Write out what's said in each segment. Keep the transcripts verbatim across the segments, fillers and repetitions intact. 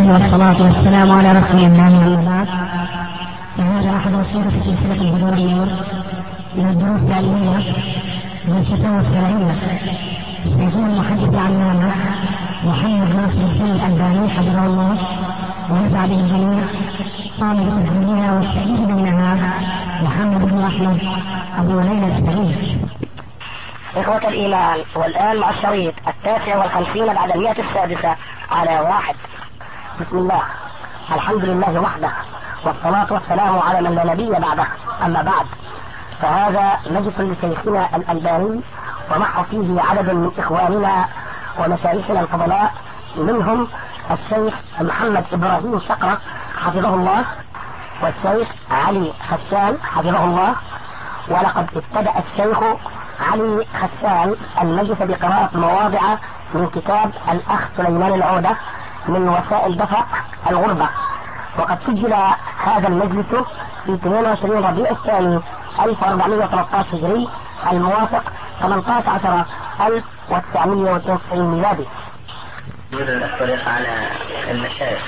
الله والصلاة والسلام على رسول الله أما بعد. فهذا أحد أصول في سلسلة البدور النور من الدروس العلمية والفتاوى الشرعية يقول المحدث العلامة محمد ناصر الدين الألباني حفظه الله ونفع به الجميع، قام بالتسجيلها والتأكيد منها محمد بن أحمد أبو ليلى السعيد. إخوة الإيمان، والآن مع الشريط التاسع والخمسين بعد المئة السادسة على واحد. بسم الله، الحمد لله وحده، والصلاة والسلام على من لا نبي بعده. أما بعد، فهذا مجلس لشيخنا الألباني، ومع فيه عدد من إخواننا ومشايخنا الفضلاء، منهم الشيخ محمد إبراهيم شقرة حفظه الله، والشيخ علي خشان حفظه الله. ولقد ابتدأ الشيخ علي خشان المجلس بقراءة مواضع من كتاب الأخ سليمان العودة من وسائل دفع الغربة، وقد سجل هذا المجلس في اثنين وعشرين ربيع الثاني ألف وأربعمائة وثلاثة عشر هجري الموافق ثمانية عشر ألف وتسعمائة واثنين وتسعين ميلادي. الطريق على المشايخ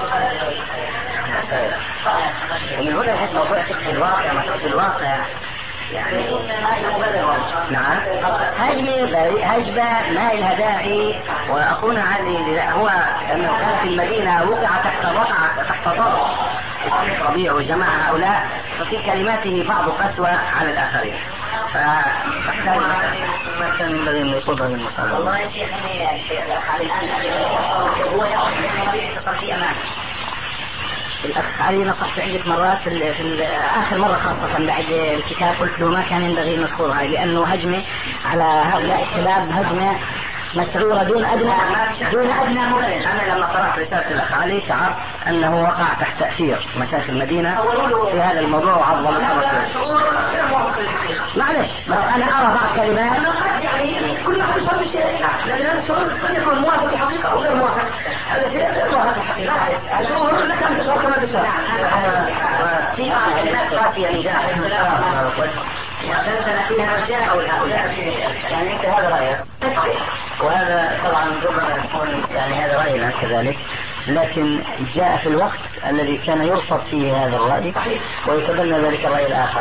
ومن هنا يحس موضوع فكر الواقع مسألة الواقع، يعني نعم هجمة هجمة ما لها داعي. وأخونا علي هو أنه كان في المدينة وقع تحت وقع تحت ضغط ربيع وجماعة هؤلاء، ففي كلماته بعض قسوة على الآخرين، فأحتاج ما كان ينبغي أن يقودها للمسألة. والله يا شيخ يا شيخ الآن هو يأخذ يتصل في أمانه. الأخ علي نصحت عدة مرات في, في آخر مرة خاصة بعد الكتاب قلت له ما كان ينبغي نذكرها، لأنه هجمة على هؤلاء الشباب، هجمة مسعورة دون أدنى دون أدنى مبرر. أنا لما قرأت رسالة الأخ علي شعرت أنه وقع تحت تأثير مشايخ المدينة في هذا الموضوع وعظم الحركة. معلش بس أنا أرى بعض كلمات يعني كل واحد يصاب بشيء، لكن هذا الشعور قد يكون موافق الحقيقة أو غير موافق. هذا شيء غير موافق الحقيقة. الشعور لك أن تشعر كما تشعر. في بعض كلمات قاسية نجاح وتنزل فيها رجال أو هؤلاء، يعني أنت هذا رأيك. وهذا طبعا ربما يكون يعني هذا رأينا كذلك، لكن جاء في الوقت الذي كان يرفض فيه هذا الرأي ويتبنى ذلك الرأي الآخر.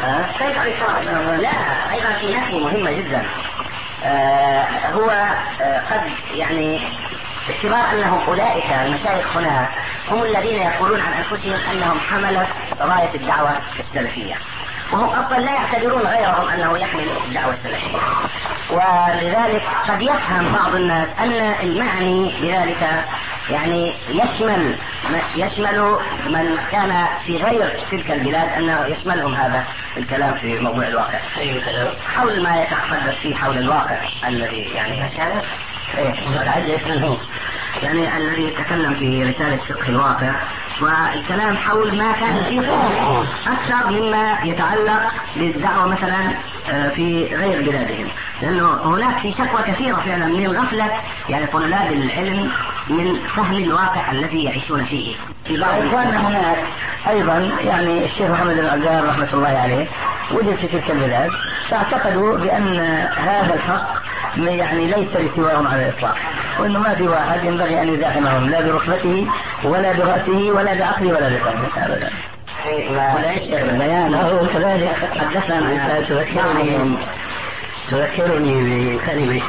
لا أيضا في ناحية مهمة جدا. آه هو آه قد يعني باعتبار أنهم أولئك المشايخ هنا هم الذين يقولون عن أنفسهم أنهم حملة راية الدعوة السلفية، وهم أصلا لا يعتبرون غيرهم أنه يحمل الدعوة السلفية، ولذلك قد يفهم بعض الناس أن المعني بذلك يعني يشمل يشمل من كان في غير تلك البلاد، أنه يشملهم هذا الكلام في موضوع الواقع حول ما يتحدث فيه حول الواقع الذي يعني أشاره إيه متعجب يعني الذي يتكلم في رسالة فقه الواقع، والكلام حول ما كان فيه أكثر مما يتعلق بالدعوة مثلا في غير بلادهم، لأنه هناك في شكوى كثيرة فعلا من غفلة يعني طلاب العلم من فهم الواقع الذي يعيشون فيه. في بعض إخواننا هناك أيضا يعني الشيخ محمد العقاد رحمة الله عليه وجد في تلك البلاد، فاعتقدوا بأن هذا الحق يعني ليس لسواهم على الإطلاق، وإنه ما في واحد ينبغي أن يزاحمهم لا بركبته ولا برأسه ولا بعقله ولا بفهمه أبدا. ولا يشتغل البيان هو كذلك. حدثنا تذكرني تذكرني بكلمة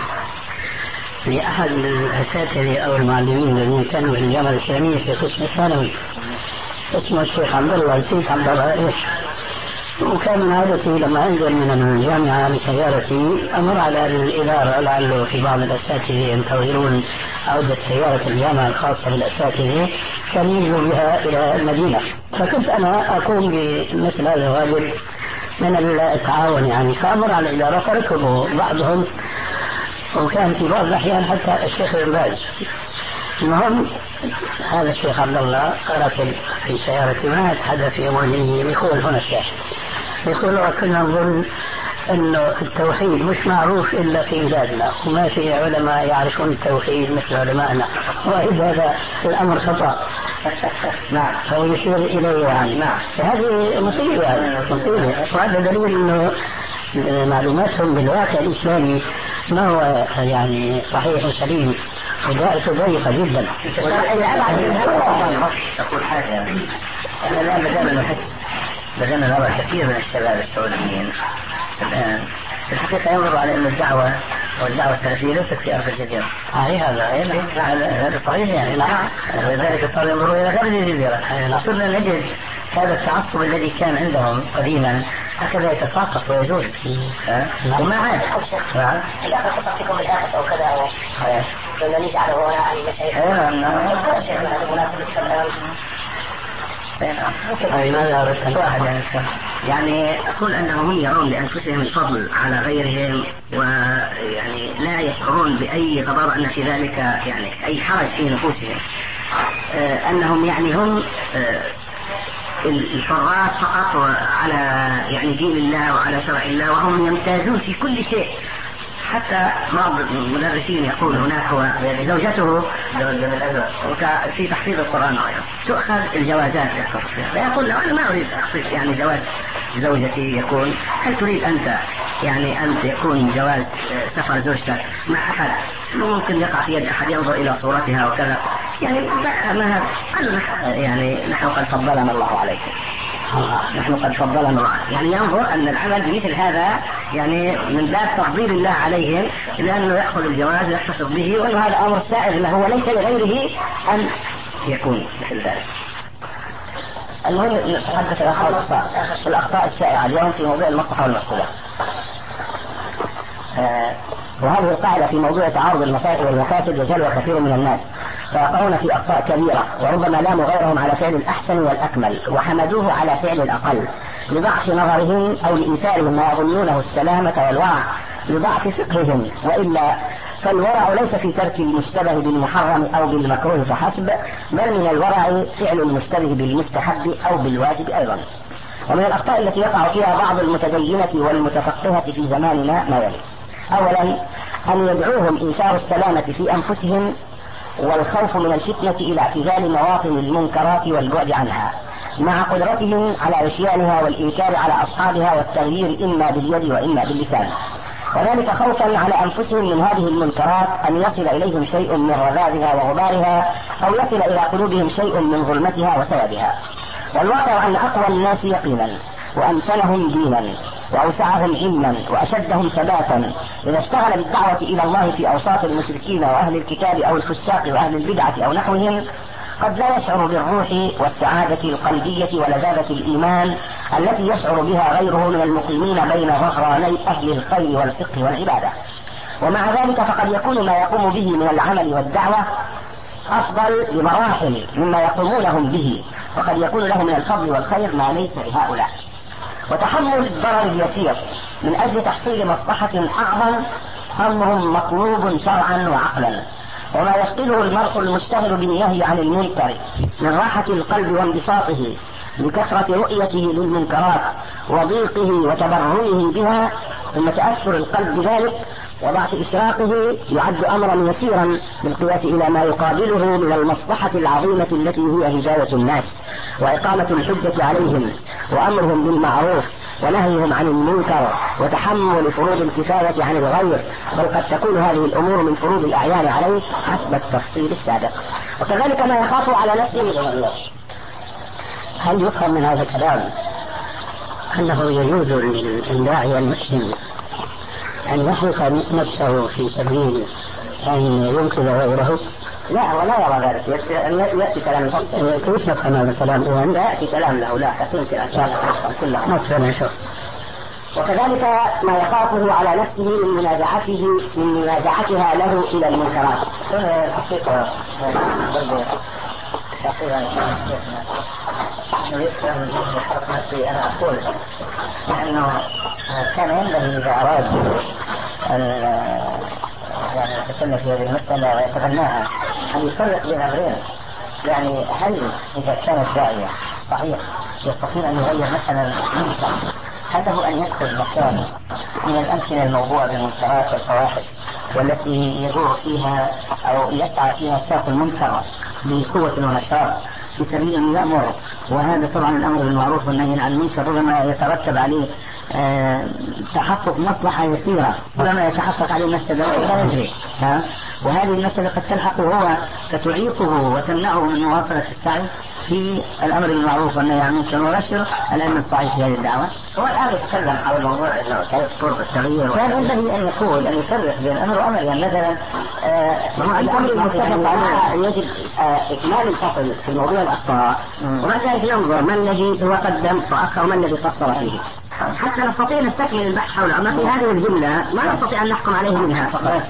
لأحد الأساتذة أو المعلمين الذين كانوا في الجامعة الإسلامية في قسم الثانوي، اسمه الشيخ عبد الله الشيخ عبد الله إيش، وكان من عادتي لما أنزل من الجامعة بسيارتي أمر على الإدارة لعله في بعض الأساتذة ينتظرون عودة سيارة الجامعة الخاصة بالأساتذة كان يجوا بها إلى المدينة، فكنت أنا أقوم بمثل هذا الواجب من التعاون يعني، فأمر على الإدارة فركبوا بعضهم، وكان في بعض الأحيان حتى الشيخ الباز. المهم هذا الشيخ عبد الله ركب في سيارتي ما يتحدث في أمور، يقول هنا الشيخ يقول كنا نظن أنه التوحيد مش معروف إلا في بلادنا، وما في علماء يعرفون التوحيد مثل علمائنا، وإذا هذا الأمر خطأ. نعم فهو يشير إليه يعني. نعم هذه مصيبة مصيبة، وهذا دليل أنه معلوماتهم بالواقع الإسلامي ما هو يعني صحيح وسليم، ضيقة جدا. أقول حاجة، أنا الآن بدأنا نحس بدأنا نرى كثير من الشباب السعوديين الآن في الحقيقة ينظر على أن الدعوة والدعوة السلفية ليست في أرض الجزيرة. أي هذا هذا صحيح يعني. نعم. ولذلك صاروا ينظرون إلى خارج الجزيرة. وصرنا نجد هذا التعصب الذي كان عندهم قديما هكذا يتساقط ويزول. وما عاد. نعم. إذا أخذتكم بالآخر أو كذا أو كنا نجعله هنا المشايخ. يعني أقول أنهم يرون لأنفسهم الفضل على غيرهم ويعني لا يشعرون بأي غضب أن في ذلك يعني أي حرج في نفوسهم. آه أنهم يعني هم آه الحراس فقط على يعني دين الله وعلى شرع الله، وهم يمتازون في كل شيء. حتى بعض المدرسين يقول هناك هو زوجته في تحفيظ القرآن تؤخذ الجوازات فيقول له أنا ما أريد أخذ يعني جواز زوجتي يكون، هل تريد أنت يعني أن يكون جواز سفر زوجتك مع أحد ممكن يقع في يد أحد ينظر إلى صورتها وكذا، يعني ما يعني نحن قد فضلنا الله عليكم، نحن قد فضلنا الله، يعني ينظر أن العمل بمثل هذا يعني من باب تفضيل الله عليهم لأنه يأخذ الجواز ويحتفظ به، وأن هذا أمر سائر له وليس لغيره أن يكون مثل ذلك. المهم نتحدث عن الأخطاء الأخطاء الشائعة اليوم في موضوع المصلحة والمفسدة. آه وهذه القاعدة في موضوع تعارض المصالح والمفاسد يجهلها كثير من الناس، فيقعون في أخطاء كبيرة وربما لاموا غيرهم على فعل الأحسن والأكمل وحمدوه على فعل الأقل لضعف نظرهم أو لإيثارهم ما يظنونه السلامة والورع لضعف فقههم، وإلا فالورع ليس في ترك المشتبه بالمحرم أو بالمكروه فحسب، بل من الورع فعل المشتبه بالمستحب أو بالواجب أيضا. ومن الأخطاء التي يقع فيها بعض المتدينة والمتفقهة في زماننا ما يلي: أولا أن يدعوهم إيثار السلامة في أنفسهم والخوف من الفتنة إلى اعتزال مواطن المنكرات والبعد عنها، مع قدرتهم على عصيانها والإنكار على أصحابها والتغيير إما باليد وإما باللسان، وذلك خوفا على أنفسهم من هذه المنكرات أن يصل إليهم شيء من رذاذها وغبارها أو يصل إلى قلوبهم شيء من ظلمتها وسوادها. والواقع أن أقوى الناس يقينا وأمثلهم دينا وأوسعهم علما وأشدهم ثباتا إذا اشتغل بالدعوة إلى الله في أوساط المشركين وأهل الكتاب أو الفساق وأهل البدعة أو نحوهم قد لا يشعر بالروح والسعادة القلبية ولذاذة الإيمان التي يشعر بها غيره من المقيمين بين ظهراني أهل الخير والفقه والعبادة. ومع ذلك فقد يكون ما يقوم به من العمل والدعوة أفضل بمراحل مما يقومونهم به، وقد يكون لهم من الفضل والخير ما ليس لهؤلاء. وتحمل الضرر اليسير من أجل تحصيل مصلحة أعظم أمر مطلوب شرعا وعقلا، وما يفقده المرء المشتغل بالنهي عن المنكر من راحة القلب وانبساطه لكثرة رؤيته للمنكرات وضيقه وتبرمه بها ثم تأثر القلب بذلك وضعف إشراقه يعد أمرا يسيرا بالقياس إلى ما يقابله من المصلحة العظيمة التي هي هداية الناس وإقامة الحجة عليهم وأمرهم بالمعروف ونهيهم عن المنكر وتحمل فروض الكفاية عن الغير، بل قد تكون هذه الأمور من فروض الأعيان عليه حسب التفصيل السابق. وكذلك ما يخاف على نفسه. هل يفهم من هذا الكلام أنه يجوز للداعية المسلم أن يحرق نفسه في سبيل أن ينقذ غيره؟ لا، ولا يرى ذلك. يأتي كلام الفصل. كيف نفهم هذا الكلام؟ لا يأتي كلام له، لا تمكن أن كلها مثلا شوف. وكذلك ما يخافه على نفسه من منازعته من منازعتها له إلى المنكرات. حقيقة نفسي أنا أقول لأنه كان ينبغي إذا أراد أن يعني يتكلم في هذه المسألة ويتبناها أن يفرق بين أمرين. يعني هل إذا كان الداعية صحيح يستطيع أن يغير مثلا منكر، هل له أن يدخل مكان من الأمكنة الموضوعة بالمنكرات والفواحش والتي يدور فيها أو يسعى فيها ساق المنكر بقوة ونشاط في سبيل أن يأمر؟ وهذا طبعا الأمر بالمعروف والنهي عن المنكر ربما يترتب عليه آه تحقق مصلحة يسيرة ولما يتحقق عليه المفسدة لا يدري، وهذه المسألة قد تلحقه هو فتعيقه وتمنعه من مواصلة السعي في الأمر بالمعروف والنهي عن المنكر ويبشر العلم الصحيح في هذه الدعوة. هو الآن يتكلم حول موضوع أنه كيف طرق التغيير، كان ينبغي أن يقول أن يفرق بين أمر وأمر. يعني مثلا الأمر المتفق عليه يجب إكمال الفصل في موضوع الأخطاء، وبعد ذلك ينظر ما الذي هو قدم وأخر وما الذي قصر فيه، حتى نستطيع نستكمل البحث حول أما في هذه الجملة ما نستطيع أن نحكم عليه منها فقط.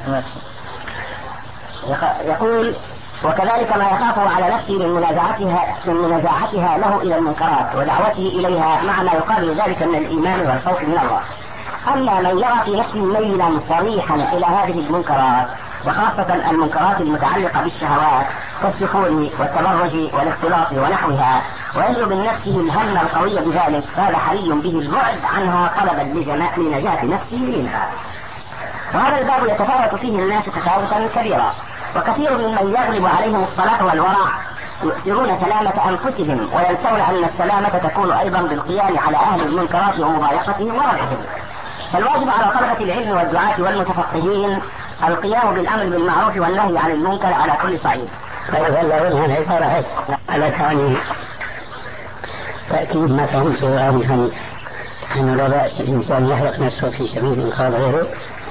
يقول وكذلك ما يخافه على نفسه من منازعتها من منازعتها له إلى المنكرات ودعوته إليها مع ما يقابل ذلك من الإيمان والخوف من الله. أما من يرى في نفسه ميلا صريحا إلى هذه المنكرات وخاصة المنكرات المتعلقة بالشهوات كالسخون والتبرج والاختلاط ونحوها ويجد من نفسه الهم القوي بذلك فهذا حري به البعد عنها طلبا لنجاة نفسه منها. وهذا الباب يتفاوت فيه الناس تفاوتا كبيرا، وكثير ممن يغلب عليهم الصلاح والورع يؤثرون سلامة أنفسهم وينسون أن السلامة تكون أيضا بالقيام على أهل المنكرات ومضايقتهم وردعهم. فالواجب على طلبة العلم والدعاة والمتفقهين القيام بالأمر بالمعروف والنهي عن المنكر على كل صعيد. فيظلون العبارة هيك على ثاني تأكيد ما فهمته عنها أنه لا بأس الإنسان يحرق نفسه في سبيل إنقاذ غيره.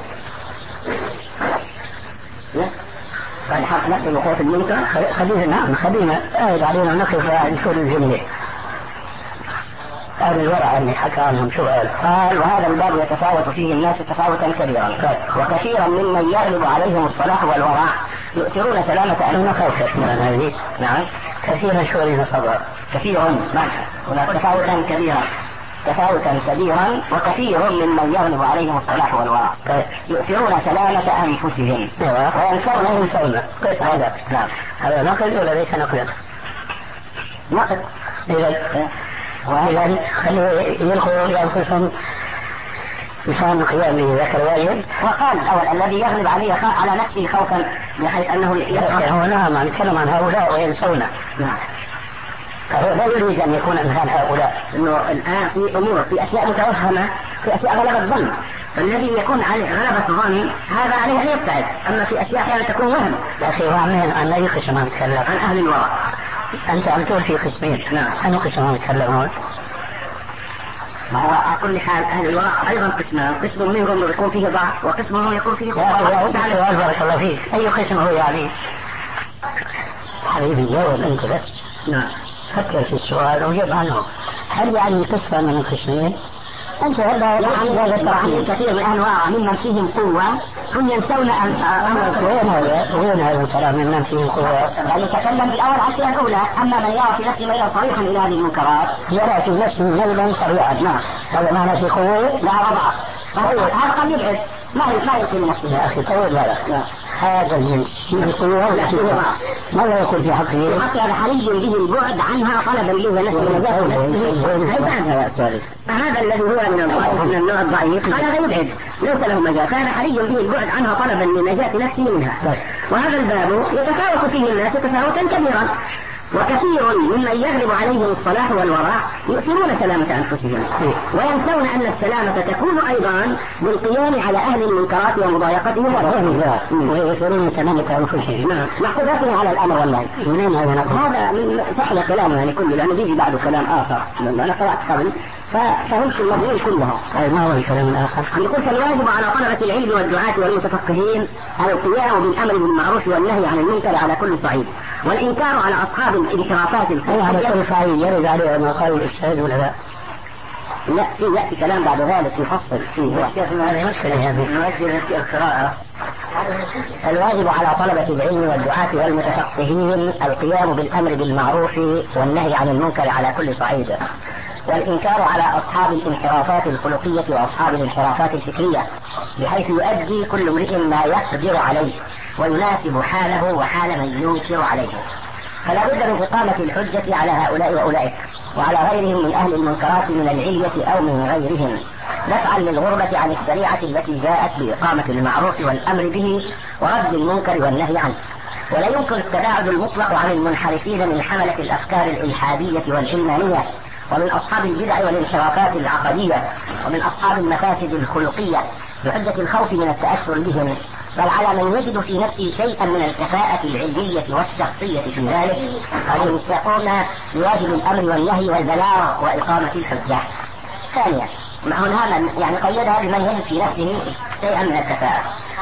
قال حق نفسه وخوف المنكر. خلينا نعم خلينا قاعد علينا نقف عن كل الجملة. هذا الورع اللي حكى عنهم شو قال؟ قال وهذا الباب يتفاوت فيه الناس تفاوتا كبيرا، وكثيرا ممن يغلب عليهم الصلاح والورع يؤثرون سلامة أنفسهم. خوف هذه نعم كثيرا شو اللي نصبها كثيرا هناك تفاوتا كبيرا تفاوتا كبيرا وكثير ممن يغلب عليهم الصلاح والورع يؤثرون سلامة أنفسهم وينسون ينسون. كيف هذا؟ نعم هذا نقل ولا ليس نقلا؟ نقل. إذا وإذا خلوا يلقوا لأنفسهم مشان قيام ذكر واجب. وقال الأول الذي يغلب عليه على نفسه خوفا بحيث أنه هو نعم نتكلم عن هؤلاء وينسون. نعم فهو لا يريد أن يكون مثل هؤلاء. إنه الآن في أمور في أشياء متوهمة في أشياء غلبة ظن، فالذي يكون عليه غلبة ظن هذا عليه أن يبتعد. أما في أشياء أحيانا تكون وهم. يا أخي وعمين عن أي قسم نتكلم؟ عن أهل الورع. أنت عم تقول في قسمين. نعم. أنا قسم نتكلم. ما هو على كل حال أهل الورع أيضا قسمان، قسم منهم يكون فيه ضعف وقسم منهم يكون فيه قوة. سؤال بارك الله فيك، أي قسم هو يعني؟ حبيبي جاوب أنت بس. نعم. فكر في السؤال وجب عنه. هل يعني قسم من القسمين؟ أنت هذا يعني كثير من أهل الورع ممن فيهم قوة هم ينسون أن وين هذا؟ وين هذا الكلام ممن فيهم قوة؟ يعني نتكلم بالأول عن الشيء الأولى. أما من يرى في نفسه ميلا صريحا إلى هذه المنكرات يرى في نفسه ميلا صريحا. نعم. هذا معنى في قوة؟ لا وضع. هذا قد يبعد ما ما يمكن نفسه. يا أخي طول بالك. هذا الشيء القوة لا فيه ضعف. ماذا يقول في حقه؟ حتى هذا حري به البعد عنها طلبا لنجاة. هذا الذي هو من الضعيف من النوع الضعيف هذا يبعد ليس له مجال، فهذا حري به البعد عنها طلبا لنجاة نفسه منها. وهذا الباب يتفاوت فيه الناس تفاوتا كبيرا، وكثير ممن يغلب عليهم الصلاح والورع يؤثرون سلامة أنفسهم وينسون أن السلامة تكون أيضا بالقيام على أهل المنكرات ومضايقتهم ويؤثرون سلامة أنفسهم. نحكذاتنا على الأمر والنهي. منين هذا نقل؟ هذا من فحل كلامه يعني كله، لأنه بيجي بعده كلام آخر. أنا قرأت قبل ففهمت المضمون كلها. أي ما هو الكلام الآخر؟ يقول فالواجب على طلبة العلم والدعاة والمتفقهين القيام بالأمر بالمعروف والنهي عن المنكر على كل صعيد، والإنكار على أصحاب الانحرافات الخلقية على كل صعيد يرد عليه ما قال الأستاذ ولا لا؟ لا في يأتي كلام بعد ذلك يفصل فيه. هذه مشكلة هذه. نؤجل في القراءة. الواجب على طلبة العلم والدعاة والمتفقهين القيام بالأمر بالمعروف والنهي عن المنكر على كل صعيد، والإنكار على أصحاب الانحرافات الخلقية وأصحاب الانحرافات الفكرية، بحيث يؤدي كل امرئ ما يقدر عليه ويناسب حاله وحال من ينكر عليه. فلا بد من إقامة الحجة على هؤلاء وأولئك وعلى غيرهم من أهل المنكرات من العلية أو من غيرهم، دفعا للغربة عن الشريعة التي جاءت بإقامة المعروف والأمر به ورد المنكر والنهي عنه. ولا يمكن التباعد المطلق عن المنحرفين من حملة الأفكار الإلحادية والعلمانية ومن أصحاب البدع والانحرافات العقدية، ومن أصحاب المفاسد الخلقية بحجة الخوف من التأثر بهم، بل على من يجد في نفسه شيئا من الكفاءة العلمية والشخصية في ذلك أن يقوم بواجب الأمر والنهي والبلاغ وإقامة الحجة. ثانيا، هنا يعني قيدها بمن يجد في نفسه شيئا من الكفاءة،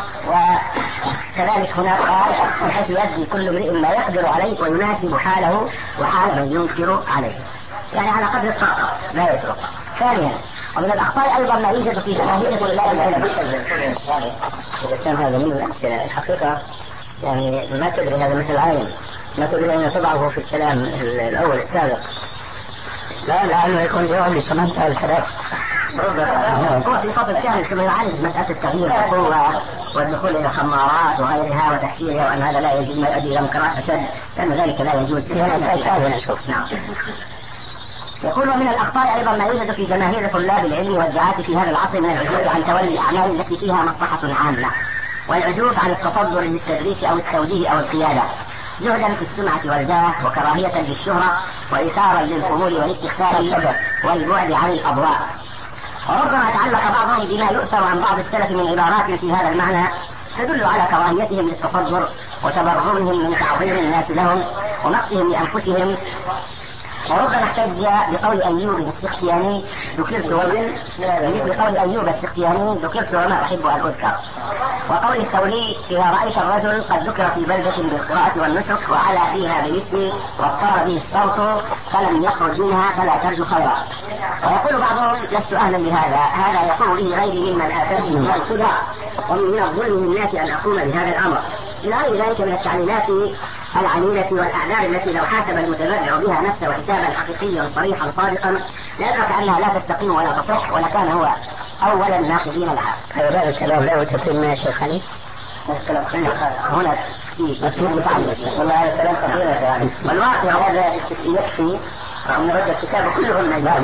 وكذلك هنا قال بحيث يؤدي كل امرئ ما يقدر عليه ويناسب حاله وحال من ينكر عليه، يعني على قدر الطاقة لا يترك. ثانيا، ومن الأخطاء أيضا ما يوجد في جماهير طلاب العلم. إذا كان هذا من الأمثلة الحقيقة يعني ما تدري هذا مثل عالم، ما تدري أن تضعه في الكلام الأول السابق، لا لأنه يكون جواب لسمنتها الكلام. هو في فصل كامل ثم يعالج مسألة التغيير والقوة والدخول إلى خمارات وغيرها وتحشيرها، وأن هذا لا يجوز ما يؤدي إلى منكرات أشد، لأن ذلك لا يجوز. نعم. يقول ومن الأخطاء أيضا ما يوجد في جماهير طلاب العلم والدعاة في هذا العصر من العزوف عن تولي الأعمال التي فيها مصلحة عامة، والعزوف عن التصدر للتدريس أو التوجيه أو القيادة، جهدا في السمعة والجاه وكراهية للشهرة وإثارا للخمول والاستخفاف والبعد عن الأضواء. وربما تعلق بعضهم بما يؤثر عن بعض السلف من عبارات في هذا المعنى تدل على كراهيتهم للتصدر وتبرمهم من تعظيم الناس لهم ومقتهم لأنفسهم. وربما احتج بقول أيوب السختياني ذكرت ومن بقول أيوب السختياني ذكرت وما أحب أن أذكر، وقول الثوري إذا رأيت الرجل قد ذكر في بلدة بالقراءة والنسك وعلى فيها بالاسم واضطر به الصوت فلم يخرج منها فلا ترجو خيرا. ويقول بعضهم لست أهلا لهذا، هذا يقول به غيري ممن آتاني من الخدع ومن الظلم للناس أن أقوم بهذا الأمر، إلى غير ذلك من التعليلات العنيدة والأعذار التي لو حاسب المتبرع بها نفسه حسابا حقيقيا صريحا صادقا لأدرك أنها لا تستقيم ولا تصح، ولكان هو أول الناقضين لها. هذا الكلام لا يتم يا شيخ علي؟ هنا في متعلق والله هذا الكلام خطير يعني، والواقع هذا يكفي من رد الكتاب كلهم نجاح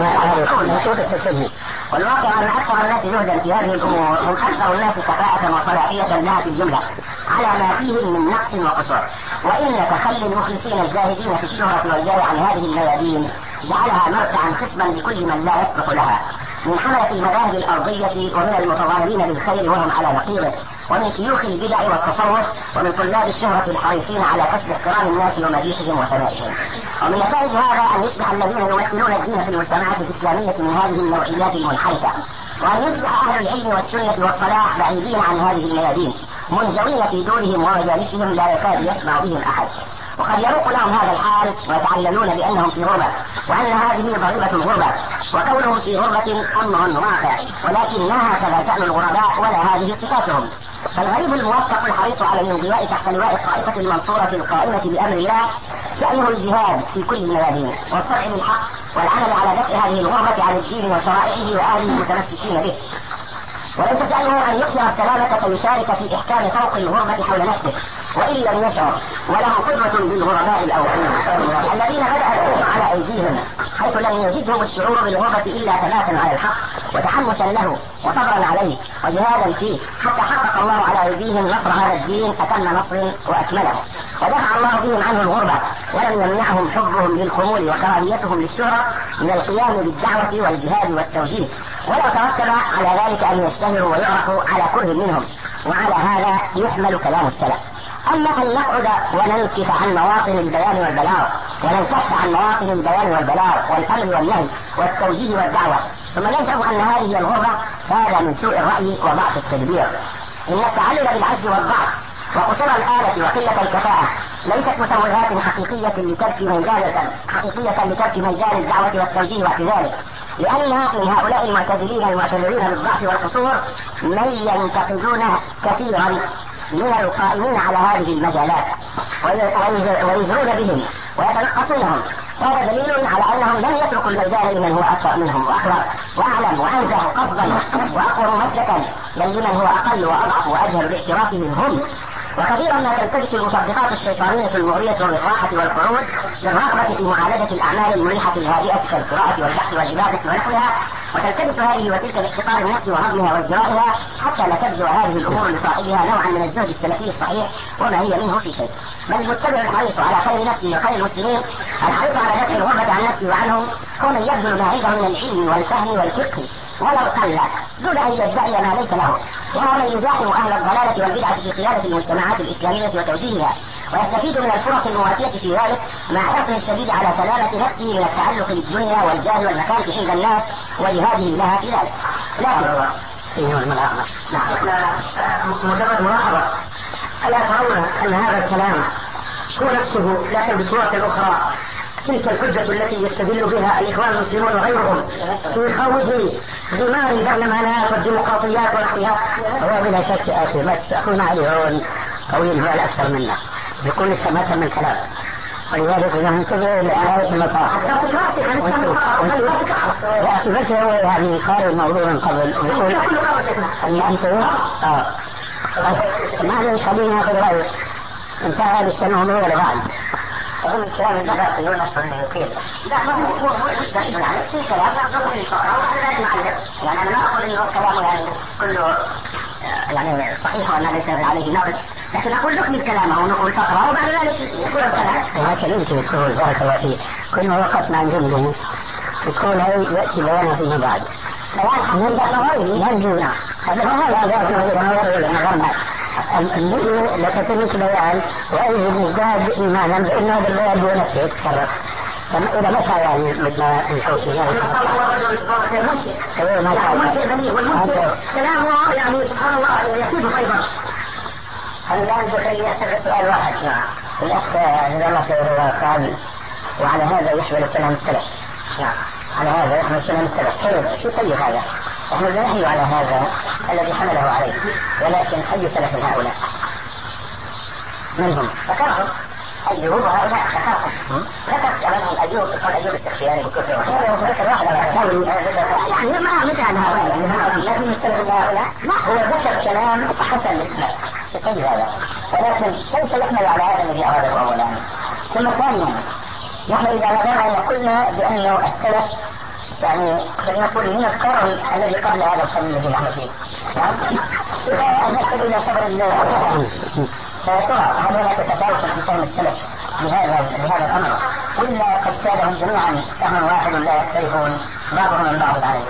والواقع أن أكثر الناس جهدا في هذه الأمور هم أكثر الناس كفاءة وصلاحية لها في الجملة على ما فيهم من نقص وقصور، وإن تخلي المخلصين الزاهدين في الشهرة والجاه عن هذه الميادين جعلها مرتعا خصبا لكل من لا يصلح لها من حملة المذاهب الأرضية ومن المتظاهرين بالخير وهم على نقيضه، ومن شيوخ البدع والتصوف، ومن طلاب الشهرة الحريصين على كسب احترام الناس ومديحهم وثنائهم. ومن نتائج هذا أن يصبح الذين يمثلون الدين في المجتمعات الإسلامية من هذه النوعيات المنحرفة، وأن يصبح أهل العلم والسنة والصلاح بعيدين عن هذه الميادين منزوين في دورهم ومجالسهم لا يكاد يسمع بهم أحد. وقد يروق لهم هذا الحال ويتعللون بأنهم في غربة، وأن هذه ضريبة الغربة، وكونهم في غربة أمر واقع، ولكن ما هكذا شأن الغرباء ولا هذه صفاتهم. فالغريب الموفق الحريص على الانضواء تحت لواء الطائفة المنصورة القائمة بأمر الله شأنه الجهاد في كل الميادين والصرع بالحق والعمل على دفع هذه الغربة عن الدين وشرائعه وأهله المتمسكين به، وليس شأنه أن يحيى السلامة فيشارك في إحكام فوق الغربة حول نفسه وإن لم يشعر، وله قدرة بالغرباء الأوفين الذين بدأ الأمر على أيديهم، حيث لم يزدهم الشعور بالغربة إلا ثباتا على الحق وتحمسا له وصبرا عليه وجهادا فيه، حتى حقق الله على أيديهم نصر هذا الدين أتم نصر وأكمله، ودفع الله بهم عنه الغربة ولم يمنعهم حبهم للخمول وكراهيتهم للشهرة من القيام بالدعوة والجهاد والتوجيه، ولو ترتب على ذلك أن يشتهروا ويعرفوا على كره منهم. وعلى هذا يحمل كلام السلف. أما أن نقعد وننكف عن مواطن البيان والبلاغ وننكف عن مواطن البيان والبلاغ والأمر والنهي والتوجيه والدعوة ثم نزعم أن هذه الغربة، فهذا من سوء الرأي وضعف التدبير. إن التعلل بالعجز والضعف وقصور الآلة وقلة الكفاءة ليست مسوغات حقيقية لترك مجال حقيقية لترك مجال الدعوة والتوجيه واعتزاله، لأن من هؤلاء المعتزلين المعتذرين بالضعف والقصور من ينتقدون كثيرا من القائمين على هذه المجالات ويزرون بهم ويتنقصونهم، وهذا دليل على أنهم لم يتركوا المجال لمن هو أكثر منهم وأخبر وأعلم وأنزه قصدا وأقوم مسلكا بل لمن هو أقل وأضعف وأجهل باعترافهم هم. وكثيرا ما تلتبس المصدقات الشيطانية المغرية بالراحة والقعود للرغبة في معالجة الأعمال المريحة الهادئة كالقراءة والبحث والعبادة ونحوها وتلتبس هذه وتلك باختصار النفس وهضمها وازدرائها حتى لا تبدو هذه الامور لصاحبها نوعا من الزهد السلفي الصحيح وما هي منه في شيء. بل المتبع الحريص على خير نفسه وخير المسلمين الحريص على دفع الغربة عن نفسه وعنهم هو من يبذل ما عنده من العلم والفهم والفقه ولو قل دون ان يدعي ما ليس له، وهو من يزاحم اهل الضلاله والبدعه في قياده المجتمعات الاسلاميه وتوجيهها، ويستفيد من الفرص المواتيه في ذلك مع حرصه الشديد على سلامه نفسه من التعلق بالدنيا والجاه والمكانه عند الناس وجهاده لها في ذلك. لكن فيه الملاحظه مجرد ملاحظه، الا ترون ان هذا الكلام هو نفسه لكن بصوره اخرى تلك الحجة التي يستدل بها الإخوان المسلمون وغيرهم في خوض غمار البرلمانات والديمقراطيات ونحوها. هو بلا شك أخي، بس أخونا علي هون طويل هو الأكثر منا بيقول لسه ما تم الكلام، ولذلك إذا منتبه لآية المطاف يا أخي بس هو يعني قال الموضوع من قبل بيقول أن أنت آه ما ليش خليني أخذ رأيك انتهى للسنة ولا بعد أظن الكلام النفاق يونس اللي يقيل لا ما هو هو يعني في كلام أفضل من الفقراء وهذا لا يتعلم، يعني أنا ما أقول إنه كلامه يعني كله يعني صحيح وأنا ليس عليه نقد، لكن أقول نكمل كلامه ونقول فقراء وبعد ذلك يقول الكلام. لكن أنت بتقول بارك الله فيك كل ما وقفنا عن جملة بتقول هاي يأتي بيانها فيما بعد بيان من ضروري ينجينا هذا هو هذا النبي لتتمك بيان وأيضا يزداد إيمانا بأنه هذا البيان بنفسه يتكرر. إذا متى يعني بدنا نشوف يعني كلامه يعني سبحان الله يفيد خيبر. هل لا يجب سؤال واحد الأخ نظام قال وعلى هذا يحمل كلام السلف، على هذا يحمل كلام السلف. طيب شو طيب هذا؟ نحن لا نحمل على هذا الذي حمله عليه، ولكن أي سلف هؤلاء؟ من هم؟ ذكرهم أيوب هؤلاء ذكرهم ذكرت أمامهم أيوب قال أيوب السختياني بالكفر وذكر واحد يعني ما مثل عن هؤلاء لكن السلف هؤلاء لا هو ذكر كلام حسن الإسلام طيب هذا، ولكن كيف يحمل على هذا الذي أراده أولا؟ ثم ثانيا نحن إذا نظرنا قلنا بأنه السلف يعني خلينا نقول من القرن الذي قبل هذا القرن الذي نحن فيه. إذا نذهب إلى صبر الله فترى هل هناك تفاوت في فهم السلف لهذا لهذا الأمر إلا قد سادهم جميعا فهم واحد لا يختلفون بعضهم من بعض عليه.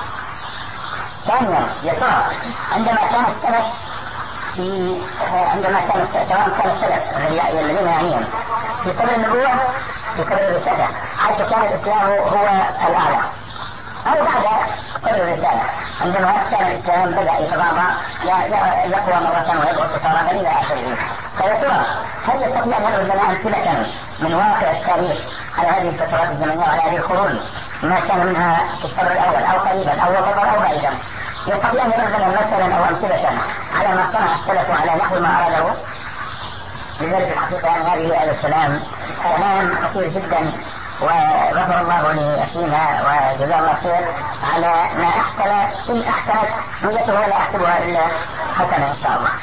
ثانيا يا ترى عندما كان السلف في عندما كان سواء كان السلف الذين يعنيهم في قبل النبوة في قبل الرسالة حتى كان الإسلام هو الأعلى أو بعد قبل الرسالة عندما كان الإسلام بدأ يتضاعف يقوى مرة ويضعف تارة إلى آخره. فيا ترى هل يستطيع أن يضرب لنا أمثلة من واقع التاريخ على هذه الفترات الزمنية وعلى هذه القرون ما كان منها في الصدر الأول أو قريبا أو وسطا أو بعيدا؟ يستطيع أن يضرب لنا مثلا أو أمثلة على ما صنع السلف على نحو ما أراده؟ لذلك الحقيقة أن هذه آية السلام كلام خطير جدا، وغفر الله لأخينا وجزاه الله خير على ما أحسن إن أحسنت نيته ولا أحسبها إلا حسنة إن شاء الله.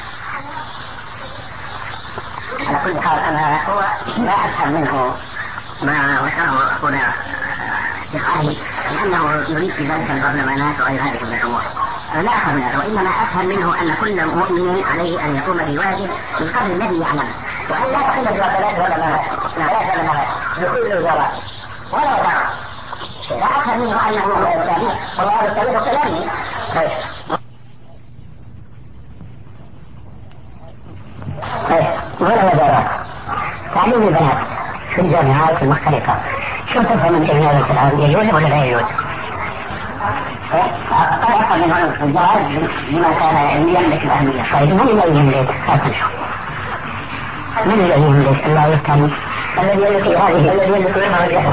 على كل حال أنا لا أفهم منه ما ذكره أخونا الشيخ علي لأنه يريد في ذلك البرلمانات وغير هذه من الأمور. لا أفهم منه، وإنما أفهم منه أن كل مؤمن عليه أن يقوم بواجب بالقدر الذي يعلم، وأن لا يقوم بوكالات ولا مهات ولا مهات دخول الوزارات ولا وزارة. لا أفهم منه أنه هو التاريخ والله التاريخ كلامي ولا وزارات. تعليم البنات في الجامعات المختلفة شو تفهم انت من هذا الكلام؟ يجوز ولا لا يجوز؟ قد أفهم منه الزواج لمن كان يملك الأهمية. طيب من الذي يملك؟ هذا شو من الذي يملك؟ الله يفهم الذي يملك هذه الذي يملك منها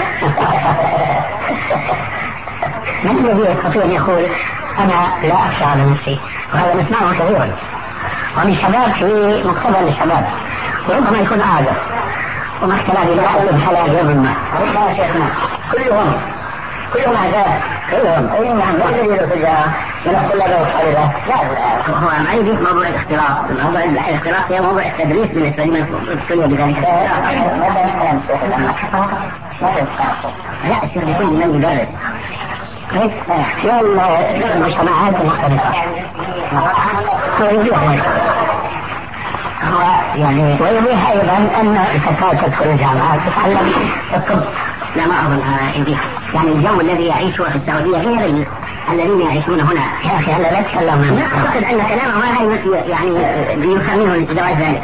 من الذي يستطيع أن يقول أنا لا أخشى على نفسي؟ وهذا نسمعه كثيرا ومن شباب في مقتبل الشباب وربما يكون أعزب وما اختلاف بواحد حلال يوم ما ربما يا شيخنا كلهم كلهم أعزاب كلهم أي نعم لا يجب الفجاء من الطلاب والطالبات. لا هو ما يجب موضوع الاختلاط. موضوع الاختلاط هي موضوع التدريس بالنسبة لمن ابتلي بذلك. ماذا كلام الشيخ الآن؟ لا يصير لكل من يدرس في المجتمعات المختلفة. هو يعني ويبيح أيضا أن الفتاة تدخل الجامعة تتعلم الطب. لا ما أظنها يبيح، يعني الجو الذي يعيشه في السعودية غير الذين يعيشون هنا. يا أخي أنا لا أتكلم، لا أعتقد أن كلامه هذا يعني يسميه زواج ذلك.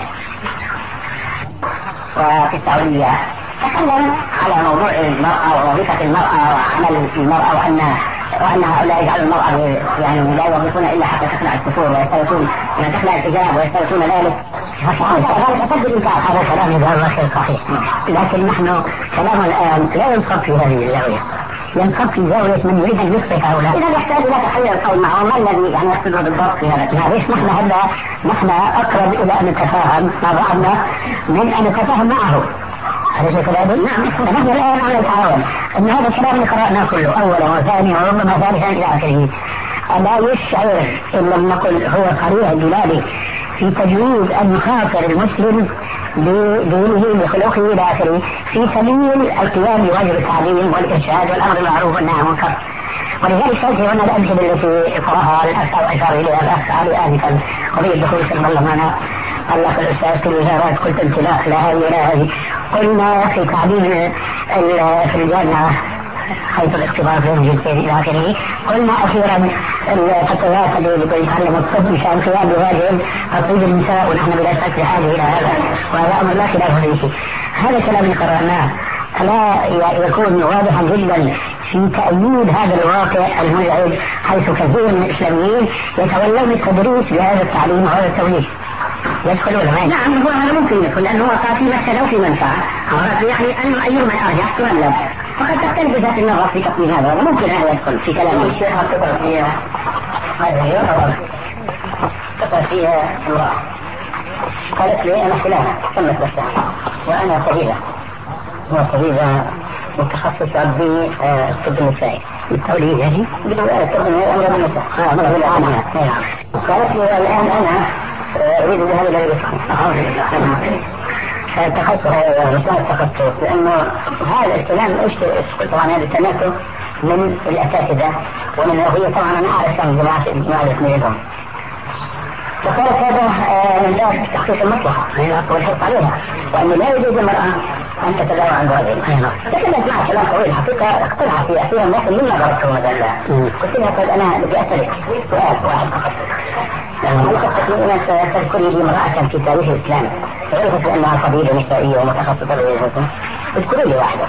وفي السعودية تكلم على موضوع المرأة ووظيفة المرأة وعمل المرأة وأن وأن هؤلاء يجعلوا المرأة يعني لا يوظفون إلا حتى تخلع السفور ويشترطون أن تخلع الحجاب ويشترطون ذلك. هذا أشد الإنكار، هذا كلام جزاه خير صحيح، لكن نحن كلامنا الآن لا ينصب في هذه الزاوية، ينصب في زاوية من يريد أن يصلح هؤلاء. إذا يحتاج إلى تحرير القول معه، ما الذي يعني يقصده بالضبط في هذا؟ معليش نحن هذا نحن أقرب إلى أن نتفاهم مع بعضنا من أن نتفاهم معه. هذا شيء كذلك؟ نعم. نحن الآن على التعاون أن هذا الكلام اللي قرأناه كله أولا وثانيا وربما ثالثا إلى آخره ألا يشعر إن لم نقل هو صريح الدلالة في تجويز أن يخاطر المسلم بدينه بخلقه إلى آخره في سبيل القيام بواجب التعليم والإرشاد والأمر بالمعروف والنهي عن المنكر. ولذلك تأتي هنا الأمثلة التي قرأها الأخ أو أشار إليها الأخ علي آنفا قضية الدخول في البرلمانات. قال لك الأستاذ في الوزارات قلت أنت لا لا هذه ولا هذه. قلنا في تعليم في الجامعة حيث الاختبار بين الجنسين إلى آخره. قلنا أخيرا الفتيات اللي يتعلموا الطب مشان القيام بواجب تصويب النساء ونحن بلا شك بحاجة إلى هذا وهذا أمر لا خلاف فيه. هذا كلام اللي قرأناه ألا يكون واضحا جدا في تأييد هذا الواقع المزعج حيث كثير من الإسلاميين يتولون التدريس بهذا التعليم وهذا التوليد يدخلون معي. نعم هو هذا ممكن يدخل لأنه هو في مفسدة وفي منفعة، يعني أنه أيهما أرجح تغلب، فقد تختلف ذات النظر في تصميم هذا وممكن هذا يدخل في كلام الشيخ. اتصل فيها هذه اتصل فيها امرأة قالت لي أنا فلانة سمت نفسها وأنا طبيبة وطبيبة متخصصة بالطب النسائي بالتوليد يعني بالطب الأمراض النساء. اه مرة بالعامة. قالت لي الآن أنا أريد الذهاب إلى التخصص مش التخصص لأنه هذا الكلام طبعا هذا سمعته من الأساتذة ومن هي طبعا أنا أعرف عن جماعة الجماعة الاثنين. فقالت هذا من باب تحقيق المصلحة والحرص عليها وأنه لا يجوز المرأة أن تتداوى عن رجل. تكلمت معها كلام طويل الحقيقة اقتنعت فيه أخيرا لكن مما ضربته مثلا قلت لها طيب أنا بدي أسألك سؤال واحد فقط. هل تستطيع أن تذكري لي امرأة في تاريخ الإسلام عرفت بأنها طبيبة نسائية ومتخصصة بالجنس؟ اذكري لي واحدة.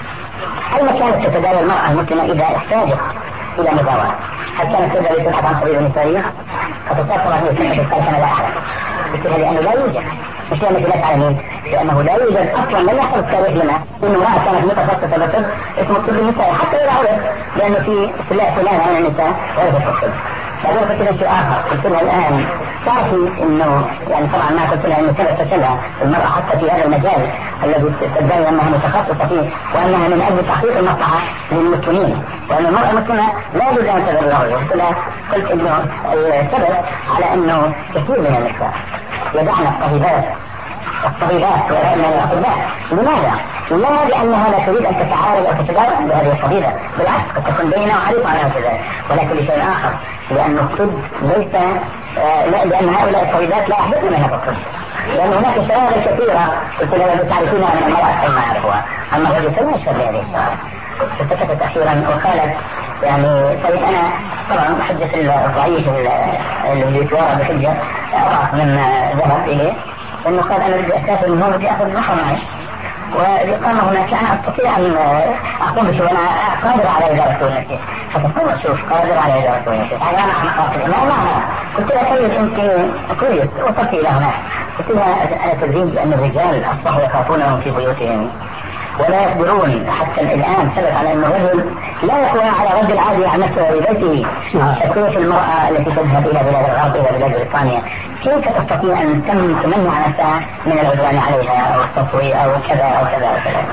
هل كانت تتداوى المرأة المسلمة إذا احتاجت إلى مداواة؟ هل كانت تقدر تبحث عن طبيبة نسائية؟ فتسأل طبعا هي تقول أنا لا أعرف. قلت لها لأنه لا يوجد، مش لأنك لا تعلمين، لأنه لا يوجد أصلا لم يحصل التاريخ لنا إن امرأة كانت متخصصة بالطب اسمه الطب النسائي حتى إذا عرف لأنه في فلان من النساء عرفت الطب. بعدين قلت لها شيء آخر، قلت لها الآن تعرفي إنه يعني طبعا ما قلت لها إنه سبب فشلها المرأة حتى في هذا المجال الذي تدعي أنها متخصصة فيه وأنها من أجل تحقيق المصلحة للمسلمين وأن المرأة المسلمة لا يجوز أن تذهب الرجل. قلت لها قلت إنه السبب على إنه كثير من النساء يدعن الطبيبات الطبيبات وغيرنا من الأطباء. لماذا؟ لا لأنها لا تريد أن تتعارض أو تتداول بهذه الطبيبة، بالعكس قد تكون بينها وحريصة على كذا، ولكن لشيء آخر لأن الطب ليس آه لا لأن هؤلاء الطبيبات لا يحدثن من هذا الطب، لأن هناك شواغل كثيرة قلت لها تعرفينها من المرأة ما يعرفها، أما الرجل فلا يشهر بهذه الشواغل. فسكتت أخيرا وقالت يعني طيب أنا طبعا حجة الضعيف اللي يتوارى بحجة أضعف مما ذهب إليه، لأنه قال أنا بدي أسافر من هون بدي أخذ البحر معي والإقامة هناك أنا أستطيع أن أقوم بشيء وأنا قادر على إدارة نفسي. فتصور شوف قادر على إدارة نفسي هذا أنا أحمق لا لا قلت لها طيب أنت كويس وصلت إلى هناك. قلت لها أنا تدريب أن الرجال أصبحوا يخافونهم في بيوتهم ولا يقدرون حتى الآن ثبت على أن الرجل لا يقوى على رجل عادي عن نفسه ببيته. فكيف المرأة التي تذهب إلى بلاد الغرب إلى بلاد بريطانيا كيف تستطيع أن تمنع نفسها من العدوان عليها أو الصفو أو كذا أو كذا أو كذا.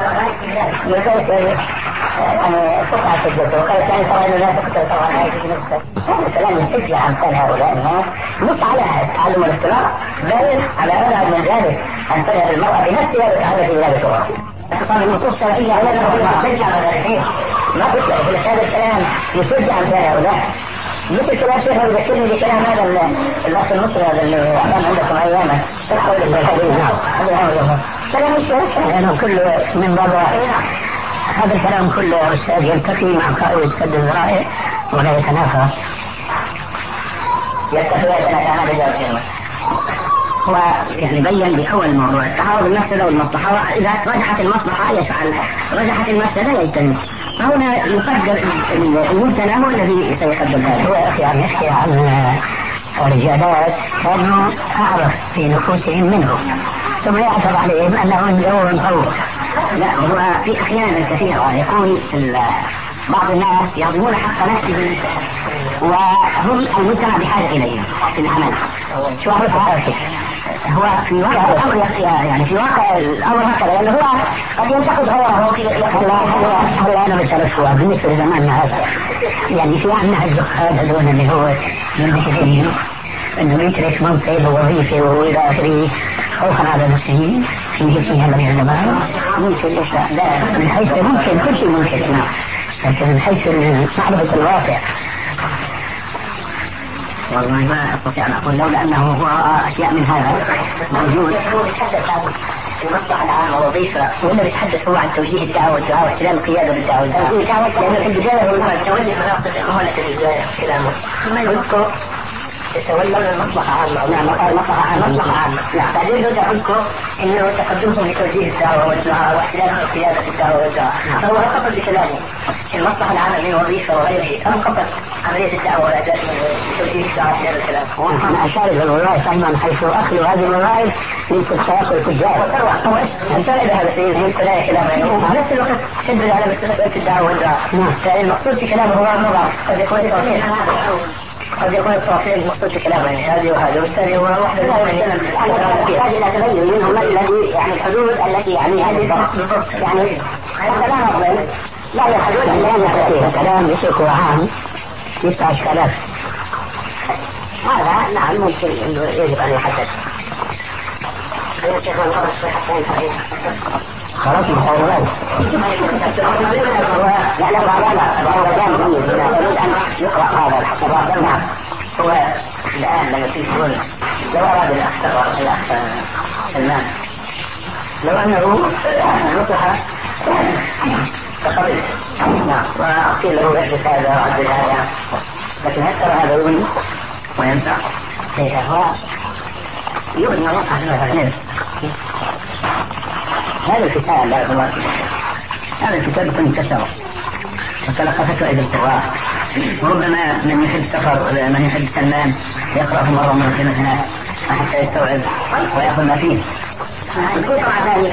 يعني فقعت الجزء وقالت يعني طبعا الناس تقتل طبعا هاي في نفسها. هذا كلام يشجع أمثال هؤلاء الناس مش على التعلم والاختلاط بل على أبعد من ذلك أن تذهب المرأة بنفسها وتعرف إلى بلاد الغرب. تصل النصوص الشرعية ولا تشجع على ذلك. ما قلت له يقول لك هذا الكلام يشجع مثل هؤلاء، مثل كلام شيخ يذكرني بكلام هذا الاخ المصري هذا اللي كان عندكم ايامه كلام مشترك يعني كله من بابا. هذا الكلام كله استاذ يلتقي مع قائد سد الذرائع ولا يتنافى، يلتقي ويتنافى هذا هو يعني بين بأول الموضوع تعارض المفسدة والمصلحة، وإذا رجحت المصلحة يفعل، رجحت المفسدة يجتنب. فهنا يقدر المبتلى هو الذي سيقدم هذا. هو أخي عم يحكي عن رجالات كانوا أعرف في نفوسهم منه، ثم يعتبر عليهم أنهم يوم فوق. لا، هو في أحيانا كثيرة يكون بعض الناس يهضمون حق نفسهم وهم المجتمع بحاجة إليهم في العمل. شو هو هو في واقع الأمر يعني في واقع الأمر هكذا، لأنه هو قد ينتقد غيره في هلا أنا بسألك سؤال بالنسبة لزماننا هذا، يعني في عندنا الزخات هذول اللي هو ينبغي إنه يترك منصب ووظيفة وإلى آخره خوفا على المسلمين في مثل هذا الزمان. ممكن ليش لا؟ من حيث ممكن كل شيء ممكن، لكن من حيث معرفة الواقع والله ما استطيع ان اقول، لولا انه هو اشياء من هذا موجود. هو بيتحدث عن المصلحه العامه ووظيفه، ولا بيتحدث هو عن توجيه الدعوه والدعاء واحتلال القياده بالدعوه والدعاء، لانه في البدايه هو تولي مناصب المهله في البدايه كلامه ثم يذكر يتولون المصلحه عامه. نعم، مصلحه عامه مصلحه عامه. نعم، بعدين يرجع يذكر انه تقدمهم لتوجيه الدعوه والدعاء واحتلال القياده في الدعوه والدعاء. فهو قصد بكلامه المصلحه العامه من وظيفه وغيره، ام قصد عمليه الدعوه والاداء توجيه الدعوه واحتلال الكلام. انا اشار الى الوظائف ايضا، حيث اخذوا هذه الوظائف للاستثمار والتجاره. هو اشار الى هذا في كلام كلامه، وفي نفس الوقت شد على مساله الدعوه والدعاء. نعم، المقصود في كلامه هو النظر، قد يكون قد يكون التوفيق المقصود في كلامه يعني هذه وهذا، والثاني هو واحد يحتاج الى تبين منهم الذي يعني الحدود التي يعني هذه بالضبط يعني كلام افضل لا يحدود الا كلام يشرك عام يفتح اشكالات. هذا نعم ممكن انه يجب ان يحدد. خلاص مصورات لا لا لا لا هو جامد يريد ان يقرا هذا الحقيقه. نعم، هو الان لما يقول لو اراد الاخ الاخ سلمان لو انه نصح فقبل نعم وقيل له احدث هذا وعدل هذا، لكن هل ترى هذا يغني وينفع؟ هو يغني وينفع. هذا الكتاب لا يضمن، هذا الكتاب يكون انتشر وتلقفته أيدي القراء، وربما من يحب سفر من يحب سلمان يقرأه مرة مرتين مثلا حتى يستوعب ويأخذ ما فيه. الكتب عذابي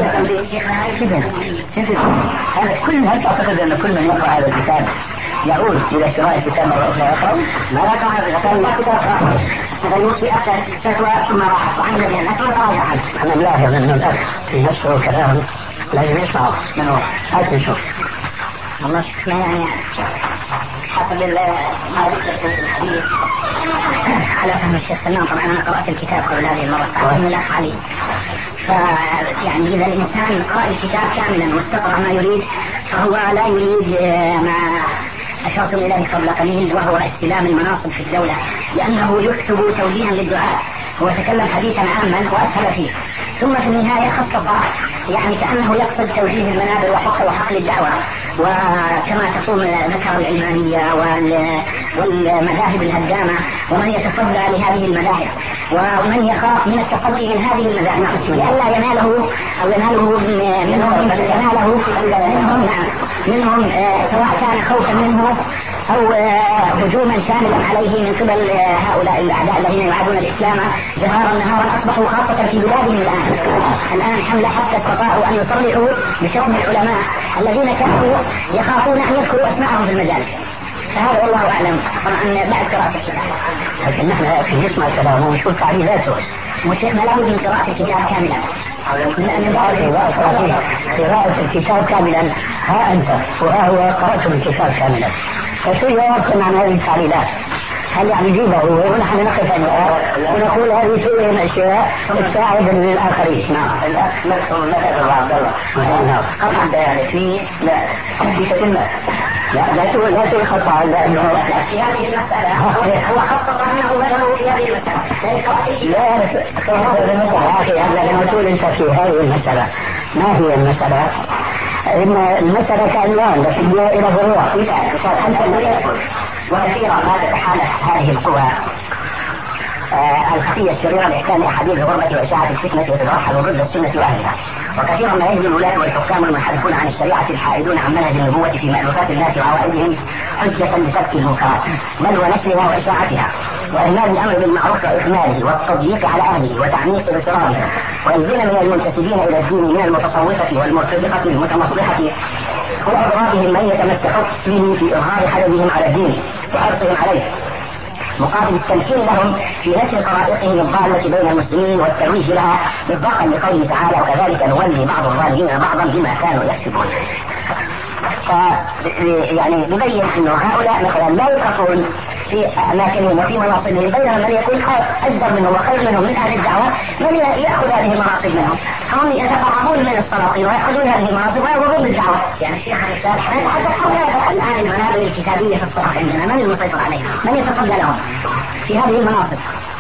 هذا كل هل تعتقد أن كل من يقرأ هذا الكتاب يعود إلى شراء الكتاب مرة أخرى يقرأ؟ ما لا تعرف إذا كان ما كتاب آخر مثلا يمشي أكثر فتوى ثم راح وعمل بها الأكثر وراجع عنه. أنا ملاحظ أن الأخ في نفسه كلام لازم يسمعه منه. هات نشوف والله شيخنا يعني حسب ما ذكر في الحديث على فهم الشيخ سلمان. طبعا أنا قرأت الكتاب قبل هذه المرة استعمل الأخ علي، فيعني إذا الإنسان قرأ الكتاب كاملا واستقرأ ما يريد فهو لا يريد ما أشرتم إليه قبل قليل وهو استلام المناصب في الدولة، لأنه يكتب توجيها للدعاء. هو تكلم حديثا عاما وأسهل فيه، ثم في النهاية خصص يعني كأنه يقصد توجيه المنابر وحق وحقل الدعوة، وكما تقول ذكر العلمانية والمذاهب الهدامة ومن يتصدى لهذه المذاهب ومن يخاف من التصدي من هذه المذاهب لئلا يناله أو يناله منهم يناله منهم, منهم سواء كان خوفا منه أو هجوما شاملا عليه من قبل هؤلاء الأعداء الذين يعادون الإسلام جهارا نهارا. أصبحوا خاصة في بلادهم الآن الآن حملة حتى استطاعوا أن يصرحوا بشتم العلماء الذين كانوا يخافون أن يذكروا أسماءهم في المجالس. فهذا والله أعلم طبعا بعد قراءة الكتاب، لكن نحن في نسمع كلامه ونشوف تعليلاته وشيخنا لابد من قراءة الكتاب كاملا. قراءة الكتاب كاملا ها أنت وها هو قرأت الكتاب كاملا، فشو جوابكم عن هذه التعليلات؟ هل يعني يجيبه ونحن نقف ونقول هذه فيه من الأشياء تساعد الآخرين. نعم. الأخ نفسه مثل عبد الله قطعا يعني في لا في تتمة لا لا تقول لا تقول خطأ لأنه في هذه المسألة هو خصص أنه له في هذه المسألة. لا هذا المسألة أخي هذا المسؤول أنت في هذه المسألة. ما هي المسألة؟ إن المسألة كعنوان لكن هي إلى فروع. وكثيرا ما تتحالف هذه القوى آه الخفية الشريرة لإحكام أحاديث الغربة وإشاعة الفتنة وتترحل ضد السنة وأهلها. وكثيرا ما يجد الولاة والحكام المنحرفون عن الشريعة الحائدون عن منهج النبوة في مألوفات الناس وعوائدهم حجة لترك المنكرات بل ونشرها وإشاعتها وإهمال الأمر بالمعروف وإكماله والتضييق على أهله وتعنيف اغترابه. وينزل من المنتسبين إلى الدين من المتصوفة والمرتزقة المتمصلحة وأضرابهم من يتمسك به في إظهار حدثهم على الدين وحرصهم عليه مقابل التمكين لهم في نشر طرائقهم الضالة بين المسلمين والترويج لها مصداقا لقوله تعالى وكذلك نولي بعض الظالمين بعضا بما كانوا يكسبون. ف يعني نبين انه هؤلاء مثلا لا يتركون في اماكنهم وفي مناصبهم بينما من يكون اجدر منهم وخير منهم من اهل الدعوه من ياخذ هذه المناصب منهم. هم يتقربون من السلاطين وياخذون هذه المناصب ويضرون بالدعوه. يعني شيخ الان المنابر الكتابيه في الصحف عندنا من المسيطر عليها؟ من يتصدى لهم في هذه المناصب؟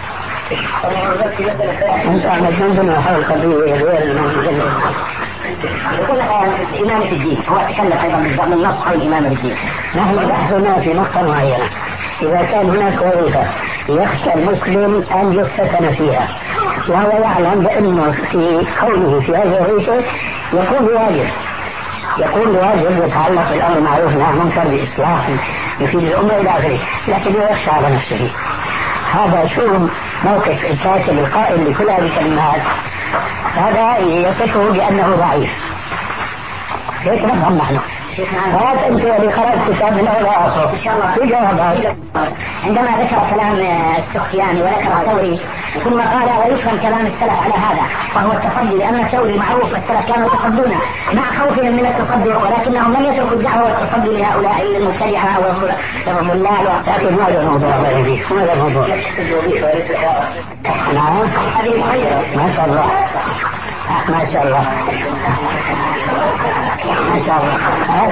انت مجنون بما حول قضيه غير يقول إمامة الدين هو تكلم أيضا من النص حول إمامة الدين. نحن بحثنا في نقطة معينة إذا كان هناك وظيفة يخشى المسلم أن يفتتن فيها وهو يعلم بأنه في كونه في هذه الوظيفة يكون واجب يكون واجب يتعلق بالأمر المعروف والنهي عن المنكر بإصلاح يفيد الأمة إلى آخره لكن يخشى على نفسه. هذا شو موقف الكاتب القائل لكل هذه الكلمات؟ هذا يصفه بأنه ضعيف. هيك نفهم نحن. فهذا أنت اللي قرأت كتاب من أول أصل إن شاء الله في جواب. عندما ذكر كلام السختياني وذكر الثوري ثم قال ويفهم كلام السلف على هذا فهو التصدي لأن الثوري معروف والسلف كانوا يتصدون مع خوفهم من التصدي ولكنهم لم يتركوا الدعوة والتصدي لهؤلاء المبتدعة والضلال وأساطير. هذا الموضوع هذا الموضوع نعم ما شاء الله ما شاء الله ما شاء الله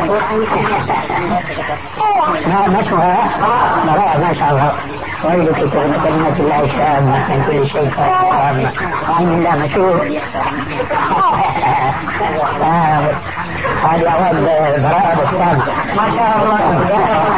ما ما شوها ما شاء الله ويلك كلمة الله الشامة من كل شيء عامة وعن الله مشهور. هذه أواد براءة السامة ما شاء الله.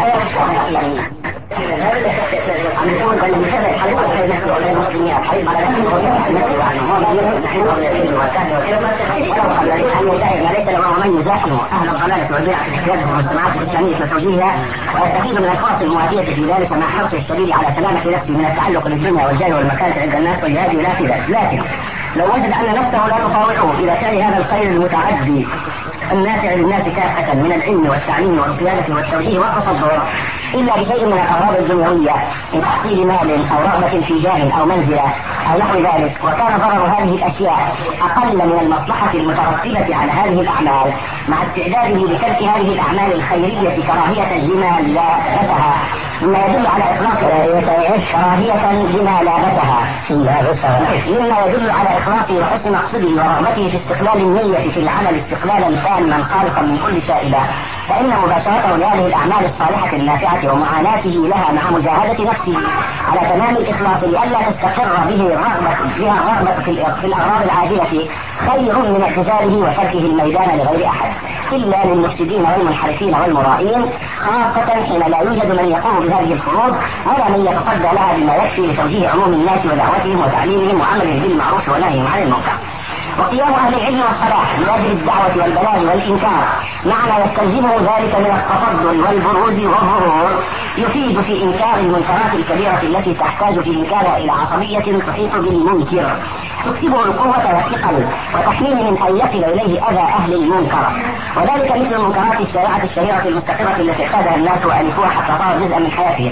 ليس له من يزاحم اهل الضلاله والبدعه في قياده المجتمعات الاسلاميه وتوجيهها ويستفيد من الفرص المواتيه في ذلك مع حرصه الشديد على سلامه نفسه من التعلق بالدنيا والجاه والمكانه عند الناس والجهاد لا في ذلك. لكن لو وجد ان نفسه لا تطاوعه الى فعل هذا الخير المتعدي النافع للناس كافه من العلم والتعليم والقياده والتوجيه والتصدر إلا بشيء من الأغراض الدنيوية من تحصيل مال أو رغبة في جاه أو منزلة أو نحو ذلك وكان ضرر هذه الأشياء أقل من المصلحة المترتبة على هذه الأعمال مع استعداده لترك هذه الأعمال الخيرية كراهية لما لابسها مما يدل على إخلاص كراهية لما لابسها مما يدل على إخلاصه وحسن مقصده ورغبته في استقلال النية في العمل استقلالا تاما خالصا من كل شائبة فإن مباشرته لهذه الأعمال الصالحة النافعة ومعاناته لها مع مجاهدة نفسه على تمام الإخلاص لئلا تستقر به الرغبة بها الرغبة في الأغراض العاجلة خير من اعتزاله وتركه الميدان لغير أحد إلا للمفسدين والمنحرفين والمرائين خاصة حين لا يوجد من يقوم بهذه الفروض ولا من يتصدى لها بما يكفي لتوجيه عموم الناس ودعوتهم وتعليمهم وعملهم بالمعروف ونهيهم عن المنكر. وقيام أهل العلم والصلاح بواجب الدعوة والبلاغ والإنكار مع ما يستلزمه ذلك من التصدر والبروز والظهور يفيد في إنكار المنكرات الكبيرة التي تحتاج في إنكارها إلى عصبية تحيط بالمنكر تكسبه القوة والثقل وتحميه من أن يصل إليه أذى أهل المنكر وذلك مثل المنكرات الشائعة الشهيرة المستقرة التي اعتادها الناس وألفوها حتى صار جزءا من حياتهم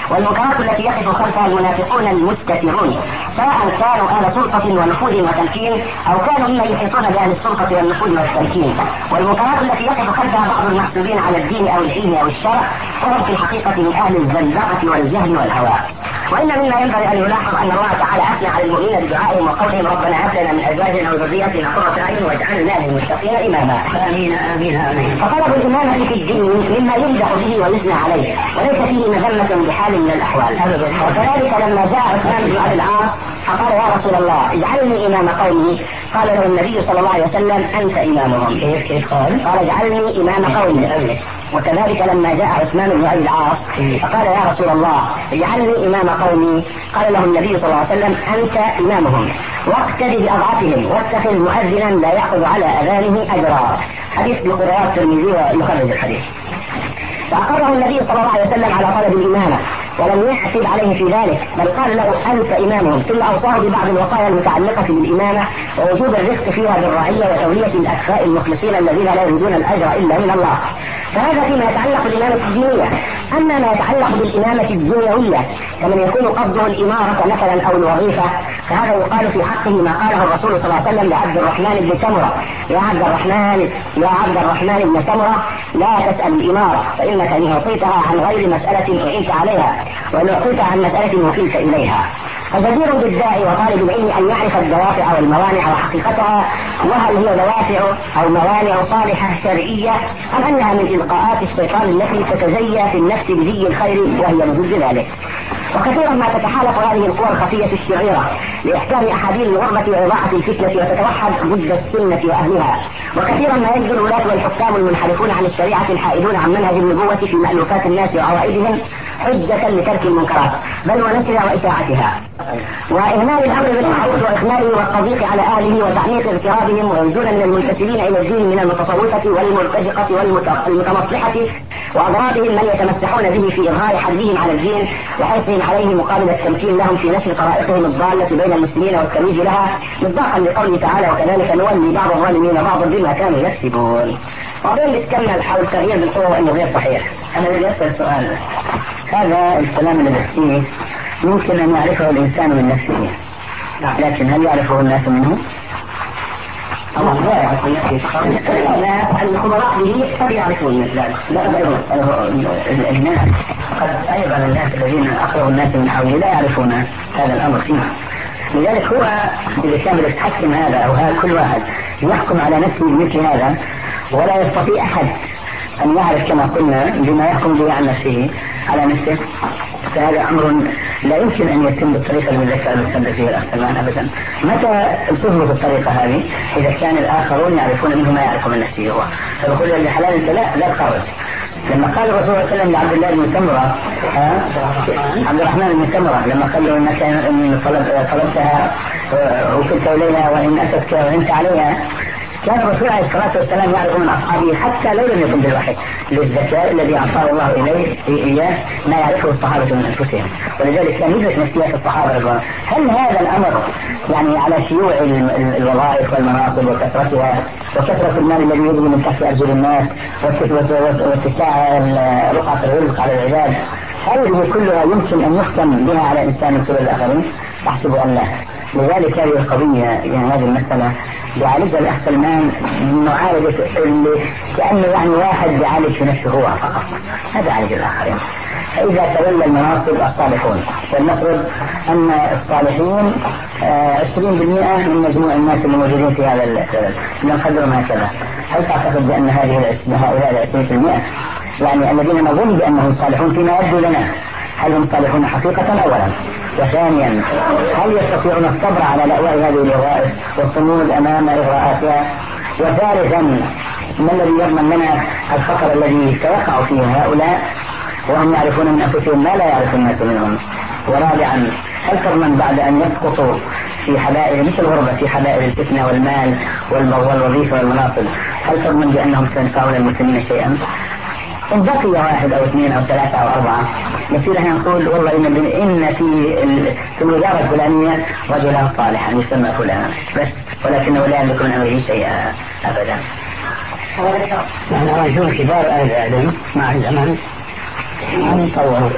والمنكرات التي يقف خلفها المنافقون المستترون، سواء كانوا أهل سلطة ونفوذ وتمكين أو كانوا ممن يحيطون بأهل السلطة والنفوذ والتمكين. والمنكرات التي يقف خلفها بعض المحسوبين على الدين أو العلم أو الشرع وهم في الحقيقة من أهل الزندقة والجهل والهوى. وإن مما ينبغي أن يلاحظ أن الله تعالى أثنى على المؤمنين بدعائهم وقولهم ربنا هب لنا من أزواجنا وذرياتنا قرة أعين واجعلنا للمتقين إماما. آمين آمين آمين. فطلب الإمامة في الدين مما يمدح به ويثنى عليه وليس فيه مذمة بحال من الأحوال. وكذلك لما جاء عثمان بن أبي العاص فقال يا رسول الله اجعلني إمام قومي، قال له النبي صلى الله عليه وسلم أنت إمامهم. كيف قال؟ قال اجعلني إمام قومي. وكذلك لما جاء عثمان بن أبي العاص فقال يا رسول الله اجعلني إمام قومي، قال له النبي صلى الله عليه وسلم أنت إمامهم واقتدي بأضعفهم واتخذ مؤذنا لا يأخذ على أذانه أجرا. حديث بقراءة الترمذي ويخرج الحديث. فأقره النبي صلى الله عليه وسلم على طلب الإمامة ولم يعتب عليه في ذلك، بل قال له أنت إمامهم، ثم أوصاه ببعض الوصايا المتعلقة بالإمامة ووجوب الرفق فيها بالرعية وتولية الأكفاء المخلصين الذين لا يريدون الأجر إلا من الله. فهذا فيما يتعلق بالإمامة الدينية. أما ما يتعلق بالإمامة الدنيوية كمن يكون قصده الإمارة مثلا أو الوظيفة فهذا يقال في حقه ما قاله الرسول صلى الله عليه وسلم لعبد الرحمن بن سمرة: يا عبد الرحمن يا عبد الرحمن بن سمرة لا تسأل الإمارة فإنك إن أعطيتها عن غير مسألة أعنت عليها وإن أعطيتها عن مسألة وكلت إليها. فجدير بالداعي وطالب العلم أن يعرف الدوافع والموانع وحقيقتها، وهل هي دوافع أو موانع صالحة شرعية أم أنها من إلقاءات الشيطان التي تتزيى في النفس بزي الخير وهي ضد ذلك. وكثيرا ما تتحالف هذه القوى الخفية الشريرة لإحكام أحاديث الغربة وإضاعة الفتنة وتتوحد ضد السنة وأهلها. وكثيرا ما يجد الولاة والحكام المنحرفون عن الشريعة الحائدون عن منهج النبوة في مألوفات الناس وعوائدهم حجة لترك المنكرات بل ونشرها وإشاعتها، وإهمال الأمر بالمعروف وإخماله والتضييق على أهله وتعميق اغترابهم، ويزول من المنتسبين إلى الدين من المتصوفة والمرتزقة والمتمصلحة وأضرابهم من يتمسحون به في إظهار حدهم على الدين وحرصهم عليه مقابل التمكين لهم في نشر طرائقهم الضالة بين المسلمين والترويج لها، مصداقا لقوله تعالى: وكذلك نولي بعض الظالمين بعضا بما كانوا يكسبون. وبين بتكمل حول التغيير بالقوة وإنه غير صحيح. أنا بدي أسأل سؤال، هذا الكلام اللي بحكيه ممكن أن يعرفه الإنسان من نفسه، لكن هل يعرفه الناس منه؟ الله لا يعرف الناس الخبراء به قد يعرفون ذلك. لا الناس قد أيضا الناس الذين أقرب الناس من حوله لا يعرفون هذا الأمر فيه. لذلك هو إذا كان بدك تحكم هذا أو هذا كل واحد يحكم على نفسه بمثل هذا ولا يستطيع أحد أن يعرف كما قلنا بما يحكم به عن نفسه على نفسه، فهذا أمر لا يمكن أن يتم بالطريقة اللي ذكر المتحدث فيها الأخ سلمان أبدا. متى تظبط الطريقة هذه؟ إذا كان الآخرون يعرفون منه ما يعرف من نفسه هو، فبقول اللي حلال أنت لا لا تخرج. لما قال الرسول صلى الله عليه وسلم لعبد الله بن سمرة عبد الرحمن بن سمرة لما قال له إنك إن طلبتها وكلت إليها وإن أتتك وإنت عليها، كان الرسول عليه الصلاة والسلام يعرف من أصحابه حتى لو لم يكن بالوحي للذكاء الذي أعطاه الله إليه إياه ما يعرفه الصحابة من أنفسهم، ولذلك كان يدرك نفسيات الصحابة رضوان. هل هذا الأمر يعني على شيوع الوظائف والمناصب وكثرتها وكثرة المال الذي يجري من تحت أرجل الناس واتساع رقعة الرزق على العباد، هذه كلها يمكن أن يحكم بها على إنسان من سبل الآخرين؟ أحسب أن لا. لذلك هذه القضية يعني هذه المسألة يعالجها الأخ سلمان معالجة كأنه يعني واحد يعالج في نفسه هو فقط، هذا يعالج الآخرين. فإذا تولى المناصب الصالحون، فلنفرض أن الصالحين عشرين بالمئة من مجموع الناس اللي موجودين في هذا البلد، نقدرهم هكذا، هل تعتقد بأن هذه هؤلاء العشرين بالمئة يعني الذين نظن بأنهم صالحون فيما يبدو لنا هل هم صالحون حقيقة أولا؟ وثانيا هل يستطيعون الصبر على لأواء هذه الوظائف والصمود أمام إغراءاتها؟ وثالثا ما الذي يضمن لنا الخطر الذي سيقع فيه هؤلاء وهم يعرفون من أنفسهم ما لا يعرف الناس منهم؟ ورابعا هل تضمن بعد أن يسقطوا في حبائل مثل الغربة في حبائل الفتنة والمال والوظيفة والمناصب هل تضمن بأنهم سينفعون المسلمين شيئا؟ إن بقي واحد أو اثنين أو ثلاثة أو أربعة نصير احنا نقول والله إن إن في في الوزارة الفلانية رجلا صالحا يسمى فلان بس، ولكنه لا يملك من أمره شيئا أبدا. نحن نشوف كبار أهل العلم مع الزمن يعني طوروا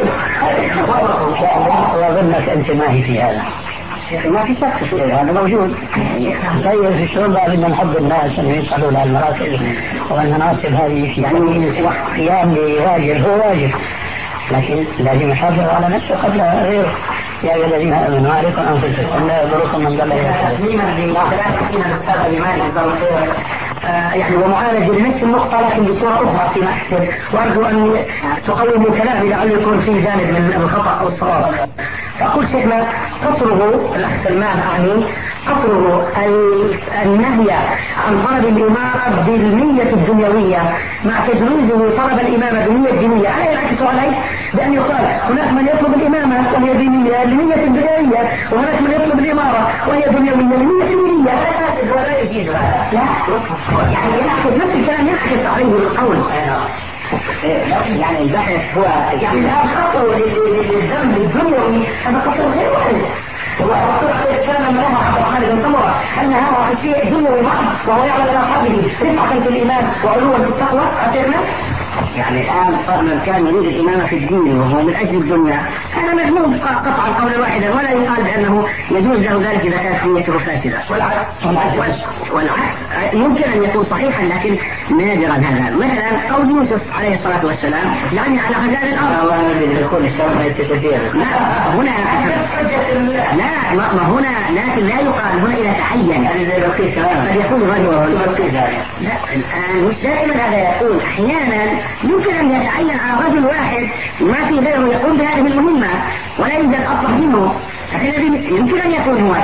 وظنك انتمائي في هذا ما في شك في هذا موجود. طيب شلون بقى بدنا نحب الناس اللي يصلوا للمراكز والمناصب هذه في يعني قيام بواجب هو واجب، لكن لازم يحافظ على نفسه قبل غيره. يا أيها الذين آمنوا عليكم أنفسكم لا يضركم من ضل إلى السبيل. تسليما لكلام الأستاذ الإمام جزاه الله خيرا. يعني ومعالجة لنفس النقطة لكن بصورة أخرى فيما أحسن، وأرجو أن تقوموا كلامي لعله يكون فيه جانب من الخطأ أو الصواب. فأقول شيخنا قصره الأخ سلمان أعني قصره النهي عن طلب الإمارة بالنية الدنيوية مع تجويزه طلب الإمامة بالنية الدينية، ألا ينعكس عليه بأن يقال هناك من يطلب الإمامة وهي دينية لنية دنيوية، وهناك من يطلب الإمارة وهي دنيوية لنية دينية. لا فاسد ولا يجيز هذا. لا يعني ينعكس نفس الكلام ينعكس عليه القول. يعني البحث هو يعني الخطر للذنب الدنيوي هذا خطر غير واحد. وأقول كان منها عبد الرحمن بن سمرة أن هذا شيء دنيوي محض وهو يعمل إلى أصحابه رفعة في الإيمان وعلوا في التقوى. عشرنا يعني الآن من كان يريد الإمامة في الدين وهو من أجل الدنيا هذا مذموم قطعا قولا واحدا، ولا يقال بأنه يجوز له ذلك إذا كانت نيته فاسدة. والعكس والعكس يمكن أن يكون صحيحا لكن نادرا. هذا مثلا قول يوسف عليه الصلاة والسلام يعني على خزائن الأرض هنا لا ما هنا، لكن لا يقال هنا إذا تعين قد يكون رجل. لا الآن مش دائما هذا يكون، أحيانا يمكن أن يتعين على رجل واحد ما في غيره يقوم بهذه المهمة ولا يوجد أصلا منه، لكن يمكن أن يكون هو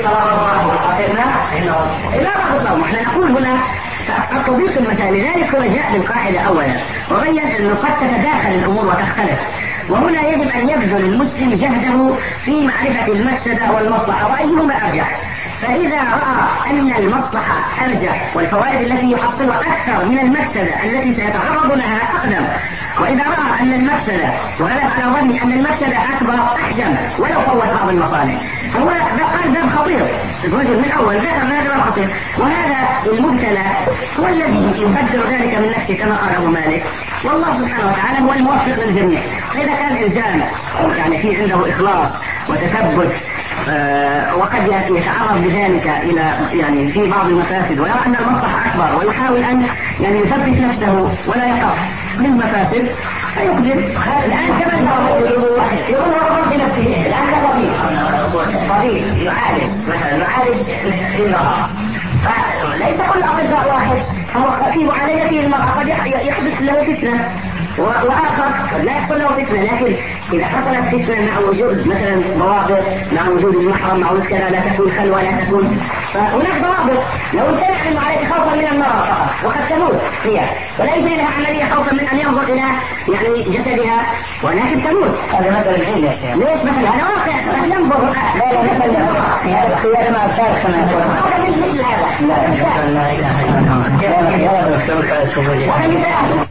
إلا بعض الضوء. احنا نقول هنا التطبيق المسائل، لذلك هو جاء بالقاعدة أولا وبين أنه قد تتداخل الأمور وتختلف، وهنا يجب أن يبذل المسلم جهده في معرفة المفسدة والمصلحة وأيهما أرجح. فإذا رأى أن المصلحة أرجح والفوائد التي يحصلها أكثر من المفسدة التي سيتعرض لها أقدم، وإذا رأى أن المفسدة وغلب على ظني أن المفسدة أكبر أحجم ولو فوت بعض المصالح، فهو قال باب خطير. الرجل من أول ذكر هذا باب خطير، وهذا المبتلى هو الذي يقدر ذلك من نفسه كما قال أبو مالك، والله سبحانه وتعالى هو الموفق للجميع. فإذا كان إنسان يعني في عنده إخلاص وتثبت آه وقد يتعرض بذلك إلى يعني في بعض المفاسد ويرى أن المصلحة أكبر ويحاول أن يعني يثبت نفسه ولا يقف للمفاسد فيقدر. الآن كما يقول هو بنفسه الآن طبيب طبيب يعالج مثلا يعالج في المرأة، فليس كل أطباء واحد، هو في معالجته المرأة قد يحدث له فتنة وآخر قد لا يحصل له فتنة، لكن إذا حصلت فتنة مع وجود مثلا ضوابط مع وجود المحرم مع وجود كذا لا تكون خلوة لا تكون، فهناك ضوابط. لو امتنع من عليك خوفا من المرأة فقط وقد تموت هي ولا يجري لها عملية خوفا من أن ينظر إلى يعني جسدها ولكن تموت. هذا مثل بعيد يا شيخ. ليش مثل هذا واقع لا ينظر لا لا مثل هذا خيار مع الفارق هذا مثل هذا لا لا لا لا لا لا لا لا لا لا لا لا لا